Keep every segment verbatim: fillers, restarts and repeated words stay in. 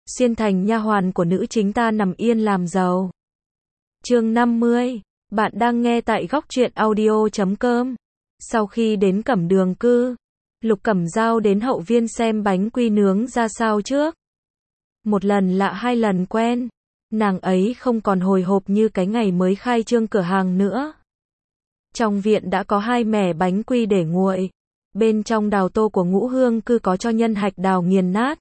xuyên thành nha hoàn của nữ chính ta nằm yên làm giàu. Chương năm mươi, bạn đang nghe tại góc truyện audio chấm com. Sau khi đến Cẩm Đường Cư, Lục Cẩm Dao đến hậu viên xem bánh quy nướng ra sao trước. Một lần lạ hai lần quen, nàng ấy không còn hồi hộp như cái ngày mới khai trương cửa hàng nữa. Trong viện đã có hai mẻ bánh quy để nguội. Bên trong đào tô của Ngũ Hương Cư có cho nhân hạch đào nghiền nát.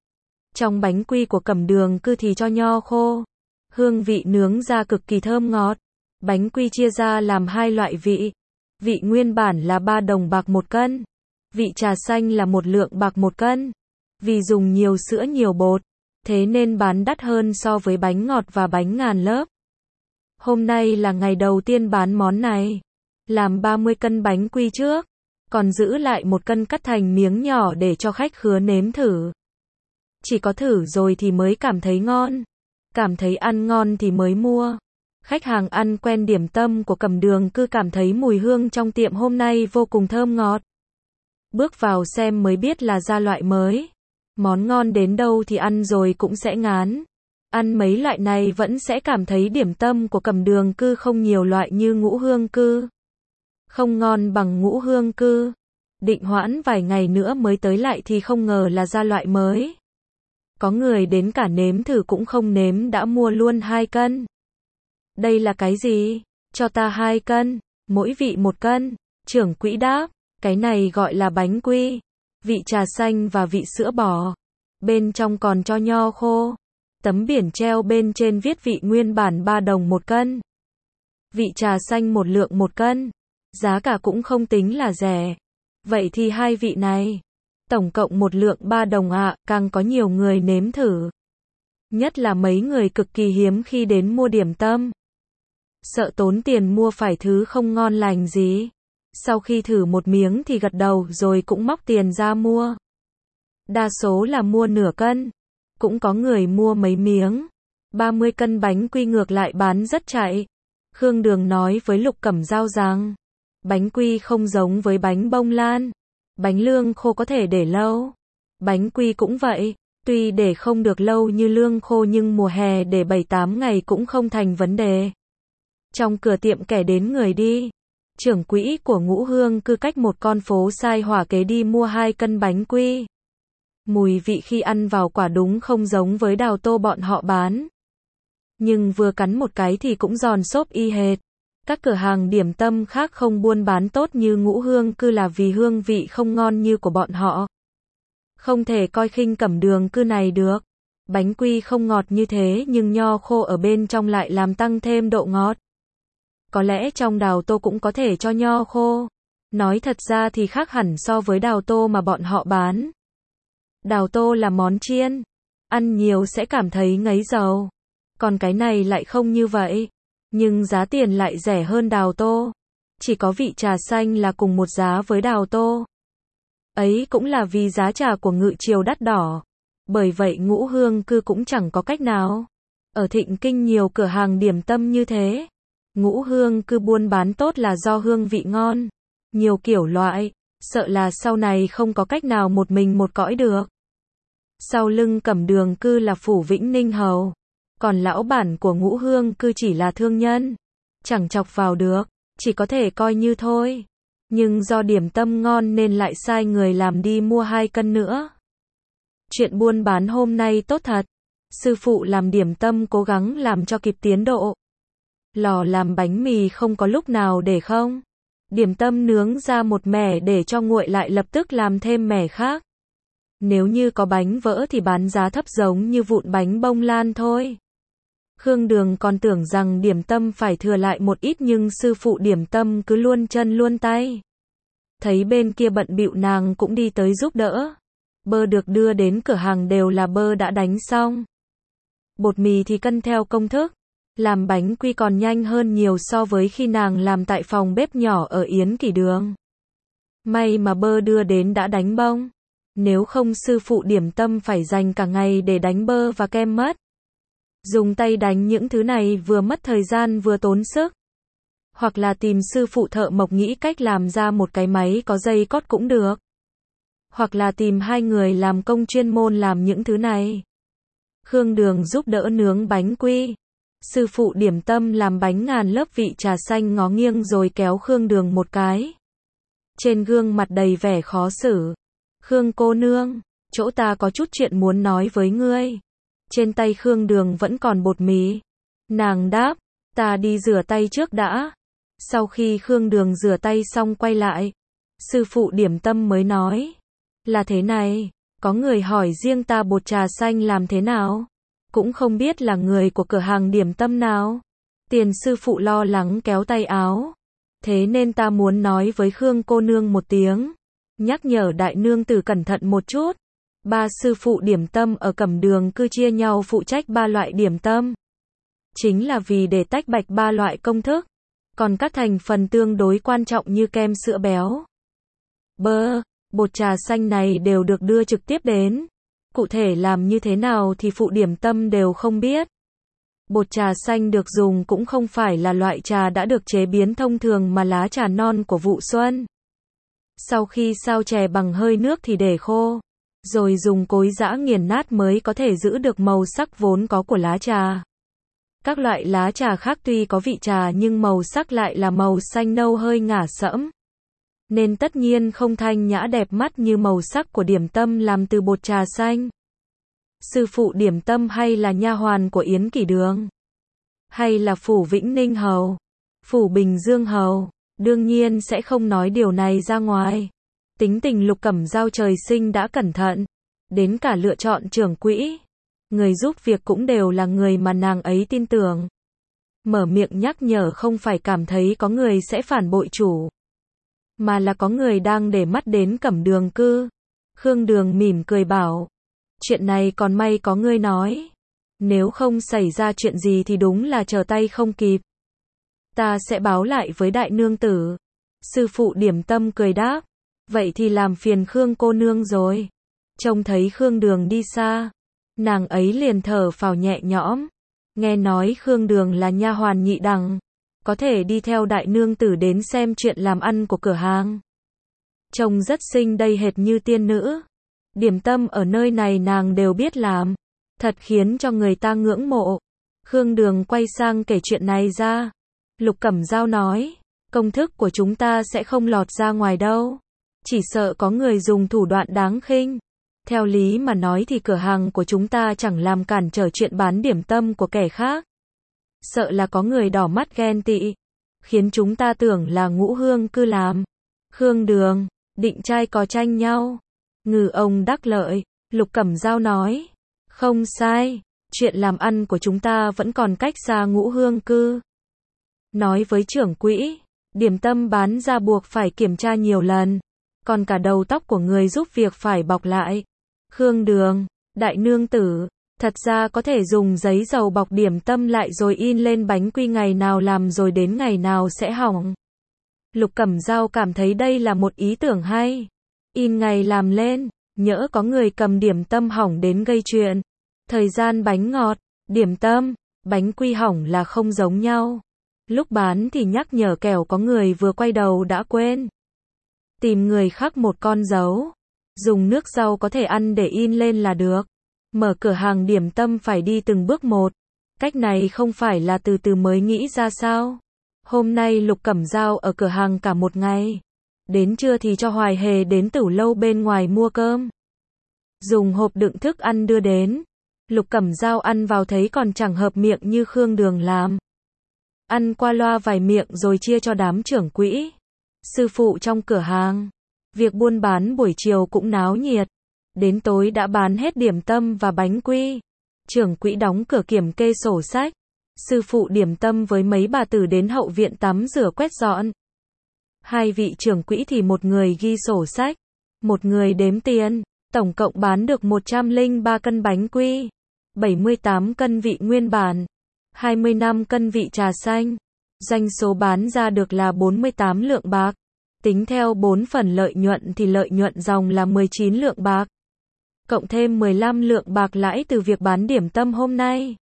Trong bánh quy của Cẩm Đường Cư thì cho nho khô. Hương vị nướng ra cực kỳ thơm ngọt. Bánh quy chia ra làm hai loại vị. Vị nguyên bản là ba đồng bạc một cân. Vị trà xanh là một lượng bạc một cân. Vì dùng nhiều sữa nhiều bột, thế nên bán đắt hơn so với bánh ngọt và bánh ngàn lớp. Hôm nay là ngày đầu tiên bán món này. Làm ba mươi cân bánh quy trước, còn giữ lại một cân cắt thành miếng nhỏ để cho khách khứa nếm thử. Chỉ có thử rồi thì mới cảm thấy ngon. Cảm thấy ăn ngon thì mới mua. Khách hàng ăn quen điểm tâm của Cẩm Đường Cư cảm thấy mùi hương trong tiệm hôm nay vô cùng thơm ngọt. Bước vào xem mới biết là gia loại mới. Món ngon đến đâu thì ăn rồi cũng sẽ ngán. Ăn mấy loại này vẫn sẽ cảm thấy điểm tâm của Cẩm Đường Cư không nhiều loại như Ngũ Hương Cư. Không ngon bằng Ngũ Hương Cư. Định hoãn vài ngày nữa mới tới lại thì không ngờ là gia loại mới. Có người đến cả nếm thử cũng không nếm đã mua luôn hai cân. Đây là cái gì? Cho ta hai cân, mỗi vị một cân. Trưởng quỹ đáp, cái này gọi là bánh quy. Vị trà xanh và vị sữa bò. Bên trong còn cho nho khô. Tấm biển treo bên trên viết vị nguyên bản ba đồng một cân. Vị trà xanh một lượng một cân. Giá cả cũng không tính là rẻ. Vậy thì hai vị này, tổng cộng một lượng ba đồng ạ, à, càng có nhiều người nếm thử. Nhất là mấy người cực kỳ hiếm khi đến mua điểm tâm. Sợ tốn tiền mua phải thứ không ngon lành gì. Sau khi thử một miếng thì gật đầu rồi cũng móc tiền ra mua. Đa số là mua nửa cân. Cũng có người mua mấy miếng. ba mươi cân bánh quy ngược lại bán rất chạy. Khương Đường nói với Lục Cẩm Dao rằng, bánh quy không giống với bánh bông lan. Bánh lương khô có thể để lâu. Bánh quy cũng vậy. Tuy để không được lâu như lương khô nhưng mùa hè để bảy tám ngày cũng không thành vấn đề. Trong cửa tiệm kẻ đến người đi. Trưởng quỹ của Ngũ Hương Cư cách một con phố sai hỏa kế đi mua hai cân bánh quy. Mùi vị khi ăn vào quả đúng không giống với đào tô bọn họ bán. Nhưng vừa cắn một cái thì cũng giòn xốp y hệt. Các cửa hàng điểm tâm khác không buôn bán tốt như Ngũ Hương Cư là vì hương vị không ngon như của bọn họ. Không thể coi khinh Cẩm Đường Cư này được. Bánh quy không ngọt như thế nhưng nho khô ở bên trong lại làm tăng thêm độ ngọt. Có lẽ trong đào tô cũng có thể cho nho khô. Nói thật ra thì khác hẳn so với đào tô mà bọn họ bán. Đào tô là món chiên. Ăn nhiều sẽ cảm thấy ngấy dầu. Còn cái này lại không như vậy. Nhưng giá tiền lại rẻ hơn đào tô. Chỉ có vị trà xanh là cùng một giá với đào tô. Ấy cũng là vì giá trà của Ngự Triều đắt đỏ. Bởi vậy Ngũ Hương Cư cũng chẳng có cách nào. Ở Thịnh Kinh nhiều cửa hàng điểm tâm như thế. Ngũ Hương Cư buôn bán tốt là do hương vị ngon. Nhiều kiểu loại. Sợ là sau này không có cách nào một mình một cõi được. Sau lưng Cẩm Đường Cư là Phủ Vĩnh Ninh Hầu. Còn lão bản của Ngũ Hương Cư chỉ là thương nhân. Chẳng chọc vào được. Chỉ có thể coi như thôi. Nhưng do điểm tâm ngon nên lại sai người làm đi mua hai cân nữa. Chuyện buôn bán hôm nay tốt thật. Sư phụ làm điểm tâm cố gắng làm cho kịp tiến độ. Lò làm bánh mì không có lúc nào để không. Điểm tâm nướng ra một mẻ để cho nguội lại lập tức làm thêm mẻ khác. Nếu như có bánh vỡ thì bán giá thấp giống như vụn bánh bông lan thôi. Khương Đường còn tưởng rằng điểm tâm phải thừa lại một ít nhưng sư phụ điểm tâm cứ luôn chân luôn tay. Thấy bên kia bận bịu nàng cũng đi tới giúp đỡ. Bơ được đưa đến cửa hàng đều là bơ đã đánh xong. Bột mì thì cân theo công thức. Làm bánh quy còn nhanh hơn nhiều so với khi nàng làm tại phòng bếp nhỏ ở Yến Kỷ Đường. May mà bơ đưa đến đã đánh bông. Nếu không sư phụ điểm tâm phải dành cả ngày để đánh bơ và kem mất. Dùng tay đánh những thứ này vừa mất thời gian vừa tốn sức. Hoặc là tìm sư phụ thợ mộc nghĩ cách làm ra một cái máy có dây cót cũng được. Hoặc là tìm hai người làm công chuyên môn làm những thứ này. Khương Đường giúp đỡ nướng bánh quy. Sư phụ điểm tâm làm bánh ngàn lớp vị trà xanh ngó nghiêng rồi kéo Khương Đường một cái. Trên gương mặt đầy vẻ khó xử. Khương cô nương, chỗ ta có chút chuyện muốn nói với ngươi. Trên tay Khương Đường vẫn còn bột mì. Nàng đáp, ta đi rửa tay trước đã. Sau khi Khương Đường rửa tay xong quay lại, sư phụ điểm tâm mới nói, là thế này, có người hỏi riêng ta bột trà xanh làm thế nào, cũng không biết là người của cửa hàng điểm tâm nào. Tiền sư phụ lo lắng kéo tay áo, thế nên ta muốn nói với Khương cô nương một tiếng, nhắc nhở đại nương tử cẩn thận một chút. Ba sư phụ điểm tâm ở Cẩm Đường cứ chia nhau phụ trách ba loại điểm tâm, chính là vì để tách bạch ba loại công thức, còn các thành phần tương đối quan trọng như kem sữa béo, bơ, bột trà xanh này đều được đưa trực tiếp đến. Cụ thể làm như thế nào thì phụ điểm tâm đều không biết. Bột trà xanh được dùng cũng không phải là loại trà đã được chế biến thông thường mà lá trà non của vụ xuân. Sau khi sao chè bằng hơi nước thì để khô, rồi dùng cối giã nghiền nát mới có thể giữ được màu sắc vốn có của lá trà. Các loại lá trà khác tuy có vị trà nhưng màu sắc lại là màu xanh nâu hơi ngả sẫm, nên tất nhiên không thanh nhã đẹp mắt như màu sắc của điểm tâm làm từ bột trà xanh. Sư phụ điểm tâm hay là nha hoàn của Yến Kỷ Đường, hay là phủ Vĩnh Ninh hầu, phủ Bình Dương hầu, đương nhiên sẽ không nói điều này ra ngoài. Tính tình Lục Cẩm Dao trời sinh đã cẩn thận, đến cả lựa chọn trưởng quỹ, người giúp việc cũng đều là người mà nàng ấy tin tưởng. Mở miệng nhắc nhở không phải cảm thấy có người sẽ phản bội chủ, mà là có người đang để mắt đến Cẩm Đường cư. Khương Đường mỉm cười bảo, chuyện này còn may có ngươi nói, nếu không xảy ra chuyện gì thì đúng là trở tay không kịp. Ta sẽ báo lại với đại nương tử. Sư phụ điểm tâm cười đáp, vậy thì làm phiền Khương cô nương rồi. Trông thấy Khương Đường đi xa, nàng ấy liền thở phào nhẹ nhõm. Nghe nói Khương Đường là nha hoàn nhị đẳng, có thể đi theo đại nương tử đến xem chuyện làm ăn của cửa hàng. Trông rất xinh đầy hệt như tiên nữ. Điểm tâm ở nơi này nàng đều biết làm, thật khiến cho người ta ngưỡng mộ. Khương Đường quay sang kể chuyện này ra. Lục Cẩm Dao nói, công thức của chúng ta sẽ không lọt ra ngoài đâu, chỉ sợ có người dùng thủ đoạn đáng khinh. Theo lý mà nói thì cửa hàng của chúng ta chẳng làm cản trở chuyện bán điểm tâm của kẻ khác. Sợ là có người đỏ mắt ghen tị, khiến chúng ta tưởng là Ngũ Hương cư làm. Khương Đường, định trai có tranh nhau, ngư ông đắc lợi. Lục Cẩm Dao nói, không sai, chuyện làm ăn của chúng ta vẫn còn cách xa Ngũ Hương cư. Nói với trưởng quỹ, điểm tâm bán ra buộc phải kiểm tra nhiều lần, còn cả đầu tóc của người giúp việc phải bọc lại. Khương Đường, đại nương tử, thật ra có thể dùng giấy dầu bọc điểm tâm lại rồi in lên bánh quy ngày nào làm rồi đến ngày nào sẽ hỏng. Lục Cẩm Dao cảm thấy đây là một ý tưởng hay. In ngày làm lên, nhỡ có người cầm điểm tâm hỏng đến gây chuyện. Thời gian bánh ngọt, điểm tâm, bánh quy hỏng là không giống nhau. Lúc bán thì nhắc nhở kẻo có người vừa quay đầu đã quên. Tìm người khắc một con dấu, dùng nước rau có thể ăn để in lên là được. Mở cửa hàng điểm tâm phải đi từng bước một. Cách này không phải là từ từ mới nghĩ ra sao? Hôm nay Lục Cẩm Dao ở cửa hàng cả một ngày. Đến trưa thì cho Hoài Hề đến tửu lâu bên ngoài mua cơm. Dùng hộp đựng thức ăn đưa đến. Lục Cẩm Dao ăn vào thấy còn chẳng hợp miệng như Khương Đường làm. Ăn qua loa vài miệng rồi chia cho đám trưởng quỹ, sư phụ trong cửa hàng. Việc buôn bán buổi chiều cũng náo nhiệt. Đến tối đã bán hết điểm tâm và bánh quy. Trưởng quỹ đóng cửa kiểm kê sổ sách. Sư phụ điểm tâm với mấy bà tử đến hậu viện tắm rửa quét dọn. Hai vị trưởng quỹ thì một người ghi sổ sách, một người đếm tiền. Tổng cộng bán được một trăm lẻ ba cân bánh quy, bảy mươi tám cân vị nguyên bản, hai mươi lăm cân vị trà xanh. Doanh số bán ra được là bốn mươi tám lượng bạc. Tính theo bốn phần lợi nhuận thì lợi nhuận ròng là mười chín lượng bạc. Cộng thêm mười lăm lượng bạc lãi từ việc bán điểm tâm hôm nay.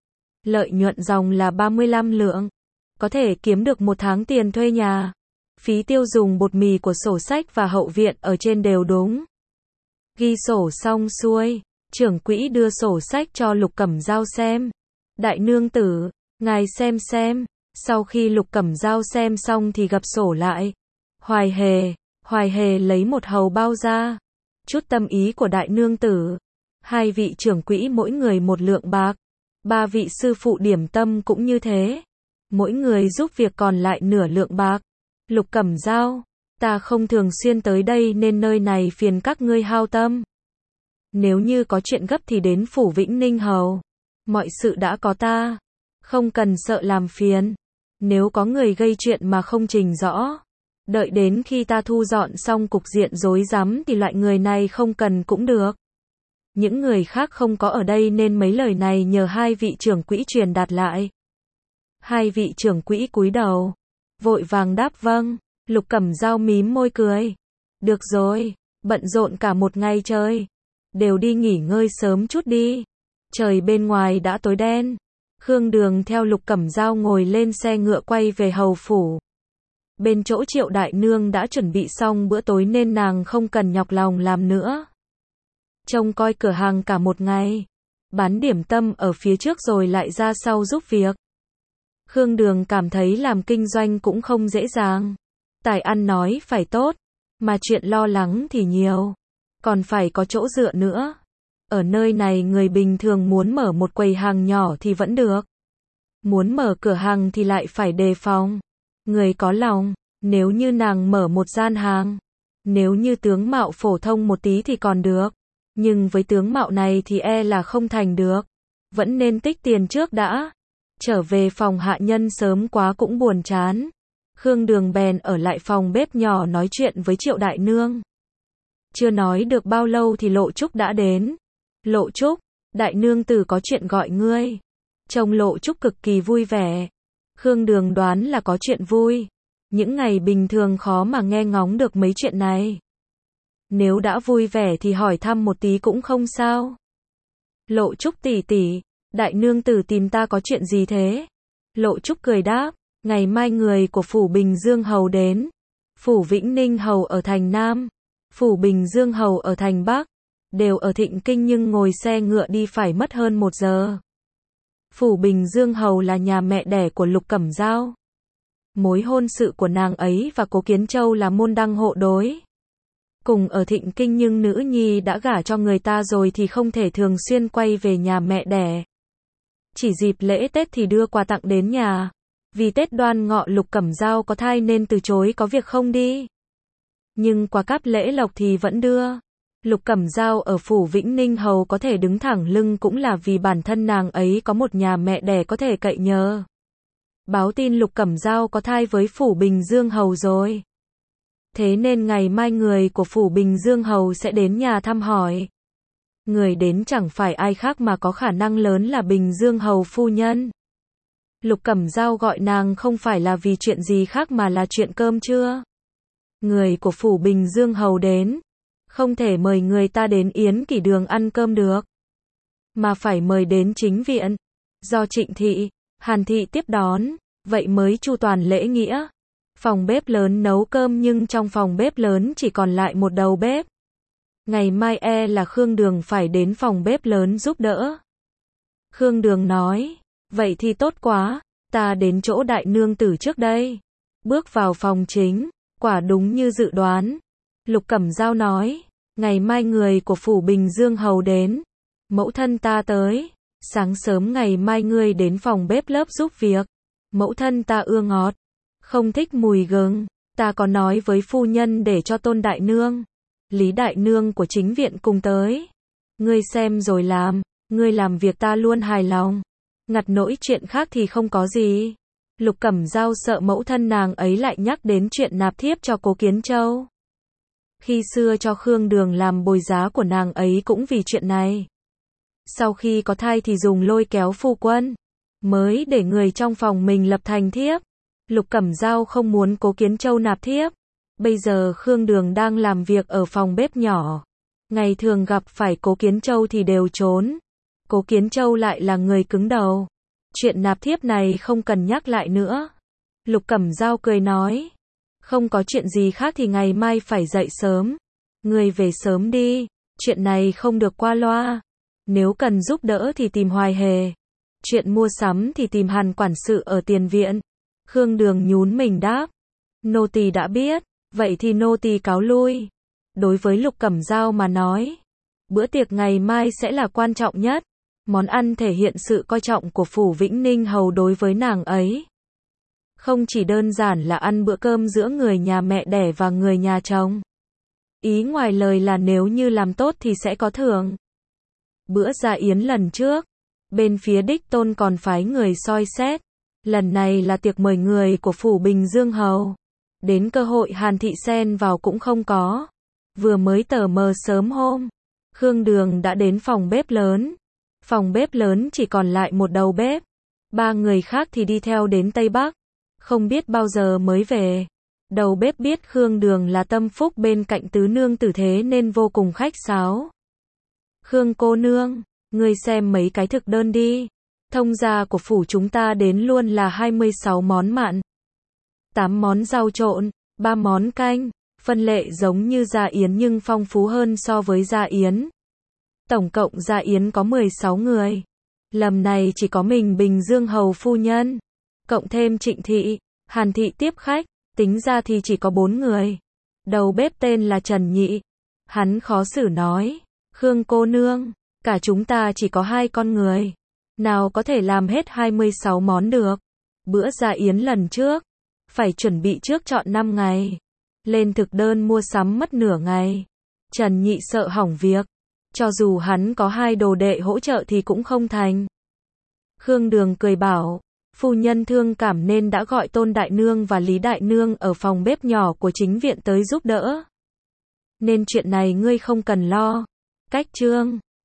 Lợi nhuận ròng là ba mươi lăm lượng. Có thể kiếm được một tháng tiền thuê nhà. Phí tiêu dùng bột mì của sổ sách và hậu viện ở trên đều đúng. Ghi sổ xong xuôi, Trưởng quỹ đưa sổ sách cho Lục Cẩm Dao xem. Đại nương tử, ngài xem xem. Sau khi Lục Cẩm Dao xem xong thì gập sổ lại. Hoài Hề, Hoài Hề lấy một hầu bao ra. Chút tâm ý của đại nương tử. Hai vị trưởng quỹ mỗi người một lượng bạc. Ba vị sư phụ điểm tâm cũng như thế. Mỗi người giúp việc còn lại nửa lượng bạc. Lục Cẩm Dao, ta không thường xuyên tới đây nên nơi này phiền các ngươi hao tâm. Nếu như có chuyện gấp thì đến phủ Vĩnh Ninh hầu. Mọi sự đã có ta. Không cần sợ làm phiền. Nếu có người gây chuyện mà không trình rõ. Đợi đến khi ta thu dọn xong cục diện rối rắm thì loại người này không cần cũng được. Những người khác không có ở đây nên mấy lời này nhờ hai vị trưởng quỹ truyền đạt lại. Hai vị trưởng quỹ cúi đầu. Vội vàng đáp vâng. Lục Cẩm Dao mím môi cười. Được rồi, bận rộn cả một ngày trời. Đều đi nghỉ ngơi sớm chút đi. Trời bên ngoài đã tối đen. Khương Đường theo Lục Cẩm Dao ngồi lên xe ngựa quay về hầu phủ. Bên chỗ Triệu đại nương đã chuẩn bị xong bữa tối nên nàng không cần nhọc lòng làm nữa. Trông coi cửa hàng cả một ngày. Bán điểm tâm ở phía trước rồi lại ra sau giúp việc. Khương Đường cảm thấy làm kinh doanh cũng không dễ dàng. Tài ăn nói phải tốt, mà chuyện lo lắng thì nhiều. Còn phải có chỗ dựa nữa. Ở nơi này người bình thường muốn mở một quầy hàng nhỏ thì vẫn được. Muốn mở cửa hàng thì lại phải đề phòng. Người có lòng, nếu như nàng mở một gian hàng. Nếu như tướng mạo phổ thông một tí thì còn được. Nhưng với tướng mạo này thì e là không thành được. Vẫn nên tích tiền trước đã. Trở về phòng hạ nhân sớm quá cũng buồn chán. Khương Đường bèn ở lại phòng bếp nhỏ nói chuyện với Triệu đại nương. Chưa nói được bao lâu thì Lộ Trúc đã đến. Lộ Trúc, đại nương tử có chuyện gọi ngươi. Trông Lộ Trúc cực kỳ vui vẻ. Khương Đường đoán là có chuyện vui. Những ngày bình thường khó mà nghe ngóng được mấy chuyện này. Nếu đã vui vẻ thì hỏi thăm một tí cũng không sao. Lộ Trúc tỷ tỷ, đại nương tử tìm ta có chuyện gì thế? Lộ Trúc cười đáp, ngày mai người của phủ Bình Dương hầu đến. Phủ Vĩnh Ninh hầu ở thành Nam, phủ Bình Dương hầu ở thành Bắc, đều ở Thịnh Kinh nhưng ngồi xe ngựa đi phải mất hơn một giờ. Phủ Bình Dương hầu là nhà mẹ đẻ của Lục Cẩm Dao. Mối hôn sự của nàng ấy và Cố Kiến Châu là môn đăng hộ đối. Cùng ở Thịnh Kinh nhưng nữ nhi đã gả cho người ta rồi thì không thể thường xuyên quay về nhà mẹ đẻ. Chỉ dịp lễ Tết thì đưa quà tặng đến nhà. Vì Tết Đoan Ngọ Lục Cẩm Dao có thai nên từ chối có việc không đi. Nhưng quà cáp lễ lộc thì vẫn đưa. Lục Cẩm Dao ở phủ Vĩnh Ninh hầu có thể đứng thẳng lưng cũng là vì bản thân nàng ấy có một nhà mẹ đẻ có thể cậy nhờ. Báo tin Lục Cẩm Dao có thai với phủ Bình Dương hầu rồi. Thế nên ngày mai người của phủ Bình Dương hầu sẽ đến nhà thăm hỏi. Người đến chẳng phải ai khác mà có khả năng lớn là Bình Dương hầu phu nhân. Lục Cẩm Dao gọi nàng không phải là vì chuyện gì khác mà là chuyện cơm trưa. Người của phủ Bình Dương hầu đến, không thể mời người ta đến Yến Kỷ Đường ăn cơm được, mà phải mời đến chính viện, do Trịnh thị, Hàn thị tiếp đón, vậy mới chu toàn lễ nghĩa. Phòng bếp lớn nấu cơm nhưng trong phòng bếp lớn chỉ còn lại một đầu bếp. Ngày mai e là Khương Đường phải đến phòng bếp lớn giúp đỡ. Khương Đường nói, vậy thì tốt quá, ta đến chỗ đại nương tử trước đây. Bước vào phòng chính, quả đúng như dự đoán. Lục Cẩm Dao nói, ngày mai người của phủ Bình Dương hầu đến. Mẫu thân ta tới, sáng sớm ngày mai ngươi đến phòng bếp lớp giúp việc. Mẫu thân ta ưa ngọt, không thích mùi gừng. Ta có nói với phu nhân để cho Tôn đại nương, Lý đại nương của chính viện cùng tới. Ngươi xem rồi làm, ngươi làm việc ta luôn hài lòng. Ngặt nỗi chuyện khác thì không có gì. Lục Cẩm Dao sợ mẫu thân nàng ấy lại nhắc đến chuyện nạp thiếp cho Cố Kiến Châu. Khi xưa cho Khương Đường làm bồi giá của nàng ấy cũng vì chuyện này. Sau khi có thai thì dùng lôi kéo phu quân, mới để người trong phòng mình lập thành thiếp. Lục Cẩm Dao không muốn Cố Kiến Châu nạp thiếp. Bây giờ Khương Đường đang làm việc ở phòng bếp nhỏ. Ngày thường gặp phải Cố Kiến Châu thì đều trốn. Cố Kiến Châu lại là người cứng đầu. Chuyện nạp thiếp này không cần nhắc lại nữa. Lục Cẩm Dao cười nói, không có chuyện gì khác thì ngày mai phải dậy sớm. Người về sớm đi, chuyện này không được qua loa. Nếu cần giúp đỡ thì tìm Hoài Hề. Chuyện mua sắm thì tìm Hàn quản sự ở tiền viện. Khương Đường nhún mình đáp. Nô tỳ đã biết, vậy thì nô tỳ cáo lui. Đối với Lục Cẩm Dao mà nói, bữa tiệc ngày mai sẽ là quan trọng nhất. Món ăn thể hiện sự coi trọng của Phủ Vĩnh Ninh Hầu đối với nàng ấy. Không chỉ đơn giản là ăn bữa cơm giữa người nhà mẹ đẻ và người nhà chồng. Ý ngoài lời là nếu như làm tốt thì sẽ có thưởng. Bữa gia yến lần trước, bên phía đích tôn còn phái người soi xét. Lần này là tiệc mời người của Phủ Bình Dương Hầu. Đến cơ hội Hàn Thị xen vào cũng không có. Vừa mới tờ mờ sớm hôm, Khương Đường đã đến phòng bếp lớn. Phòng bếp lớn chỉ còn lại một đầu bếp. Ba người khác thì đi theo đến Tây Bắc. Không biết bao giờ mới về. Đầu bếp biết Khương Đường là tâm phúc bên cạnh tứ nương tử thế nên vô cùng khách sáo. Khương cô nương, ngươi xem mấy cái thực đơn đi. Thông gia của phủ chúng ta đến luôn là hai mươi sáu món mặn, tám món rau trộn, ba món canh, phân lệ giống như gia yến nhưng phong phú hơn so với gia yến. Tổng cộng gia yến có mười sáu người. Lầm này chỉ có mình Bình Dương Hầu phu nhân, cộng thêm Trịnh Thị, Hàn Thị tiếp khách, tính ra thì chỉ có bốn người. Đầu bếp tên là Trần Nhị. Hắn khó xử nói, Khương cô nương, cả chúng ta chỉ có hai con người. Nào có thể làm hết hai mươi sáu món được. Bữa gia yến lần trước, phải chuẩn bị trước trọn năm ngày. Lên thực đơn mua sắm mất nửa ngày. Trần Nhị sợ hỏng việc. Cho dù hắn có hai đồ đệ hỗ trợ thì cũng không thành. Khương Đường cười bảo, phu nhân thương cảm nên đã gọi Tôn Đại Nương và Lý Đại Nương ở phòng bếp nhỏ của chính viện tới giúp đỡ. Nên chuyện này ngươi không cần lo. Cách chương